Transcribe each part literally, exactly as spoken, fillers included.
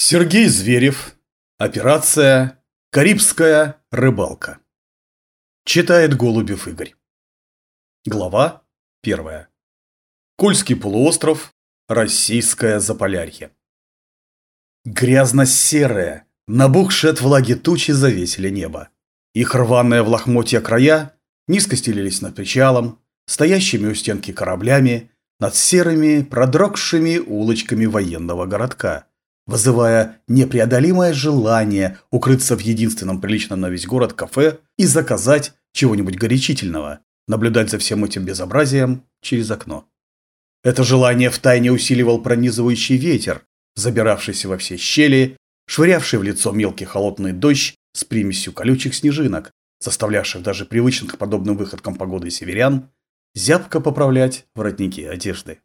Сергей Зверев. Операция «Карибская рыбалка». Читает Голубев Игорь. Глава первая. Кольский полуостров. Российское Заполярье. Грязно-серые, набухшие от влаги тучи завесили небо. Их рваные в лохмотья края низко стелились над причалом, стоящими у стенки кораблями, над серыми, продрогшими улочками военного городка, вызывая непреодолимое желание укрыться в единственном приличном на весь город кафе и заказать чего-нибудь горячительного, наблюдать за всем этим безобразием через окно. Это желание втайне усиливал пронизывающий ветер, забиравшийся во все щели, швырявший в лицо мелкий холодный дождь с примесью колючих снежинок, заставлявших даже привычных к подобным выходкам погоды северян зябко поправлять воротники одежды.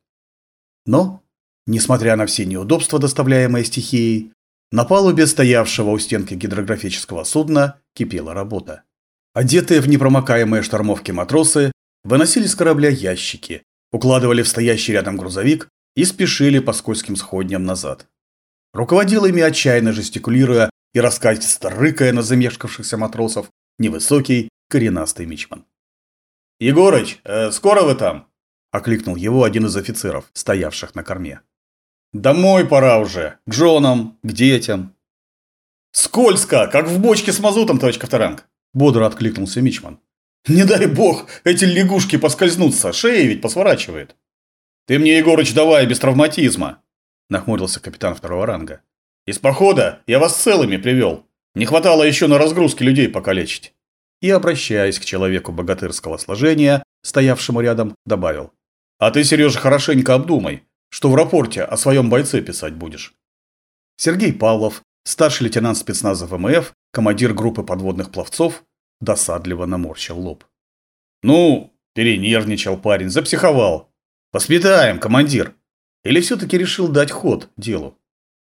Но, несмотря на все неудобства, доставляемые стихией, на палубе стоявшего у стенки гидрографического судна кипела работа. Одетые в непромокаемые штормовки матросы выносили с корабля ящики, укладывали в стоящий рядом грузовик и спешили по скользким сходням назад. Руководил ими, отчаянно жестикулируя и раскатисто рыкая на замешкавшихся матросов, невысокий коренастый мичман. «Егорыч, э, скоро вы там?» – окликнул его один из офицеров, стоявших на корме. «Домой пора уже, к женам, к детям». «Скользко, как в бочке с мазутом, товарищ Ковторанг», – бодро откликнулся мичман. «Не дай бог, эти лягушки поскользнутся, шея ведь посворачивает». «Ты мне, Егорыч, давай без травматизма», – нахмурился капитан второго ранга. «Из похода я вас целыми привел. Не хватало еще на разгрузке людей покалечить». И, обращаясь к человеку богатырского сложения, стоявшему рядом, добавил. «А ты, Сережа, хорошенько обдумай, что в рапорте о своем бойце писать будешь». Сергей Павлов, старший лейтенант спецназа ВМФ, командир группы подводных пловцов, досадливо наморщил лоб. «Ну, перенервничал парень, запсиховал. Воспитаем, командир. Или все-таки решил дать ход делу?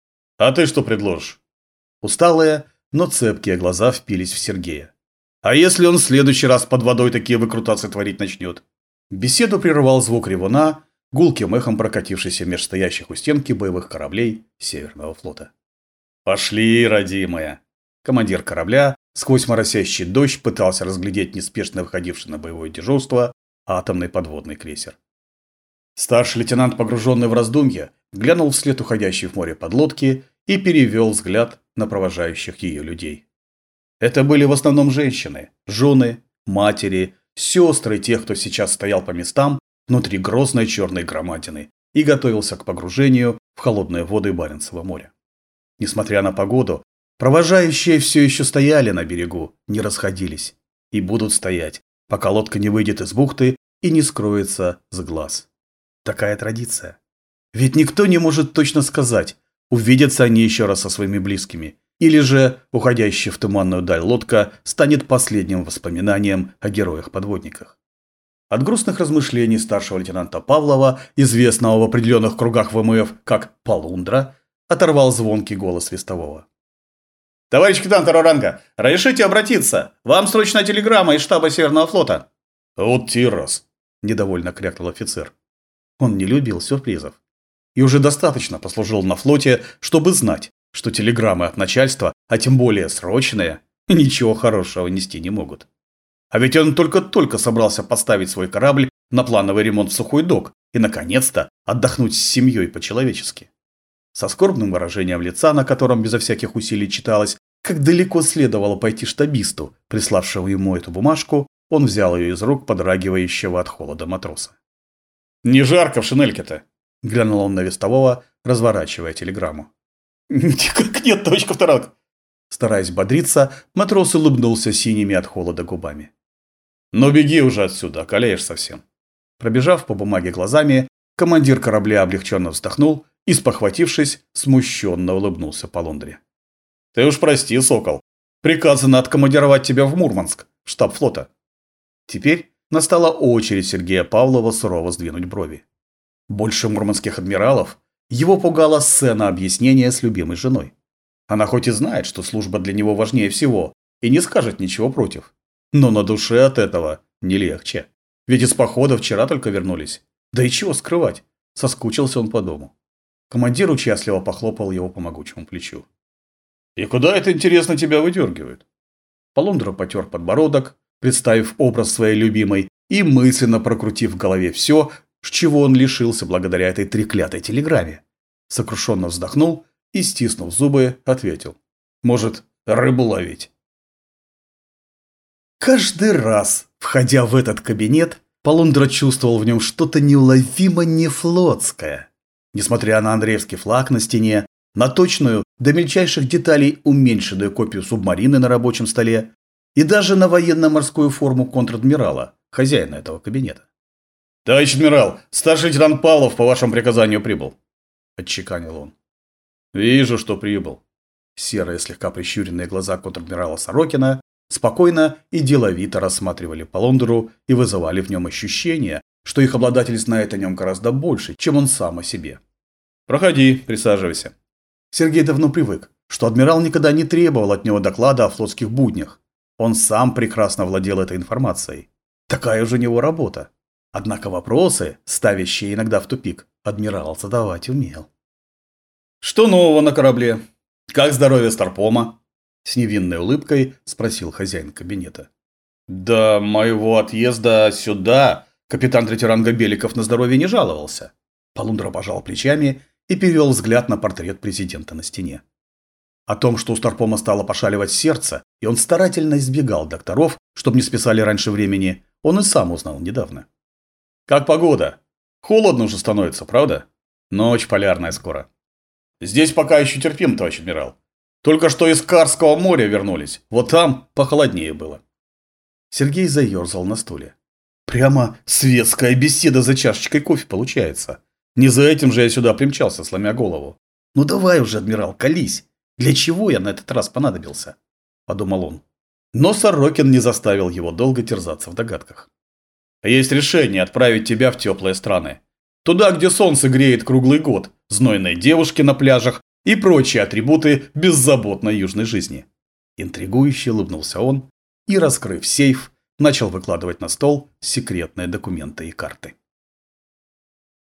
А ты что предложишь?» Усталые, но цепкие глаза впились в Сергея. «А если он в следующий раз под водой такие выкрутасы творить начнет?» Беседу прервал звук ревуна, гулким эхом прокатившийся меж стоящих у стенки боевых кораблей Северного флота. «Пошли, родимая!» Командир корабля сквозь моросящий дождь пытался разглядеть неспешно выходивший на боевое дежурство атомный подводный крейсер. Старший лейтенант, погруженный в раздумья, глянул вслед уходящей в море подлодки и перевел взгляд на провожающих ее людей. Это были в основном женщины, жены, матери, сестры тех, кто сейчас стоял по местам внутри грозной черной громадины и готовился к погружению в холодные воды Баренцева моря. Несмотря на погоду, провожающие все еще стояли на берегу, не расходились и будут стоять, пока лодка не выйдет из бухты и не скроется с глаз. Такая традиция. Ведь никто не может точно сказать, увидятся они еще раз со своими близкими, или же уходящая в туманную даль лодка станет последним воспоминанием о героях-подводниках. От грустных размышлений старшего лейтенанта Павлова, известного в определенных кругах ВМФ как «Полундра», оторвал звонкий голос вестового. «Товарищ капитан второго ранга, разрешите обратиться? Вам срочная телеграмма из штаба Северного флота». «Вот тирос», – недовольно крякнул офицер. Он не любил сюрпризов. И уже достаточно послужил на флоте, чтобы знать, что телеграммы от начальства, а тем более срочные, ничего хорошего нести не могут. А ведь он только-только собрался поставить свой корабль на плановый ремонт в сухой док и, наконец-то, отдохнуть с семьей по-человечески. Со скорбным выражением лица, на котором безо всяких усилий читалось, как далеко следовало пойти штабисту, приславшего ему эту бумажку, он взял ее из рук подрагивающего от холода матроса. «Не жарко в шинельке-то?» – глянул он на вестового, разворачивая телеграмму. «Как нет, товарищ Ковторанг!» Стараясь бодриться, матрос улыбнулся синими от холода губами. «Ну беги уже отсюда, околеешь совсем». Пробежав по бумаге глазами, командир корабля облегченно вздохнул и, спохватившись, смущенно улыбнулся Полундре. «Ты уж прости, сокол. Приказано откомандировать тебя в Мурманск, в штаб флота». Теперь настала очередь Сергея Павлова сурово сдвинуть брови. Больше мурманских адмиралов его пугала сцена объяснения с любимой женой. Она хоть и знает, что служба для него важнее всего, и не скажет ничего против. Но на душе от этого не легче. Ведь из похода вчера только вернулись. Да и чего скрывать, соскучился он по дому. Командир участливо похлопал его по могучему плечу. «И куда это, интересно, тебя выдергивают?» Полундра потер подбородок, представив образ своей любимой и мысленно прокрутив в голове все, чего он лишился благодаря этой треклятой телеграмме. Сокрушенно вздохнул и, стиснув зубы, ответил. «Может, рыбу ловить?» Каждый раз, входя в этот кабинет, Полундра чувствовал в нем что-то неуловимо нефлотское. Несмотря на Андреевский флаг на стене, на точную, до мельчайших деталей уменьшенную копию субмарины на рабочем столе и даже на военно-морскую форму контр-адмирала, хозяина этого кабинета. «Товарищ адмирал, старший лейтенант Павлов по вашему приказанию прибыл», – отчеканил он. «Вижу, что прибыл». Серые, слегка прищуренные глаза контр-адмирала Сорокина спокойно и деловито рассматривали Полундру и вызывали в нем ощущение, что их обладатель знает о нем гораздо больше, чем он сам о себе. «Проходи, присаживайся». Сергей давно привык, что адмирал никогда не требовал от него доклада о флотских буднях. Он сам прекрасно владел этой информацией. Такая уже у него работа. Однако вопросы, ставящие иногда в тупик, адмирал задавать умел. «Что нового на корабле? Как здоровье Старпома?» С невинной улыбкой спросил хозяин кабинета. «До моего отъезда сюда капитан третьего ранга Беликов на здоровье не жаловался». Полундра пожал плечами и перевел взгляд на портрет президента на стене. О том, что у Старпома стало пошаливать сердце, и он старательно избегал докторов, чтобы не списали раньше времени, он и сам узнал недавно. «Как погода? Холодно уже становится, правда? Ночь полярная скоро». «Здесь пока еще терпимо, товарищ адмирал. Только что из Карского моря вернулись. Вот там похолоднее было». Сергей заерзал на стуле. «Прямо светская беседа за чашечкой кофе получается. Не за этим же я сюда примчался, сломя голову. Ну давай уже, адмирал, колись. Для чего я на этот раз понадобился?» – подумал он. Но Сорокин не заставил его долго терзаться в догадках. «Есть решение отправить тебя в теплые страны. Туда, где солнце греет круглый год, знойные девушки на пляжах и прочие атрибуты беззаботной южной жизни». Интригующе улыбнулся он и, раскрыв сейф, начал выкладывать на стол секретные документы и карты.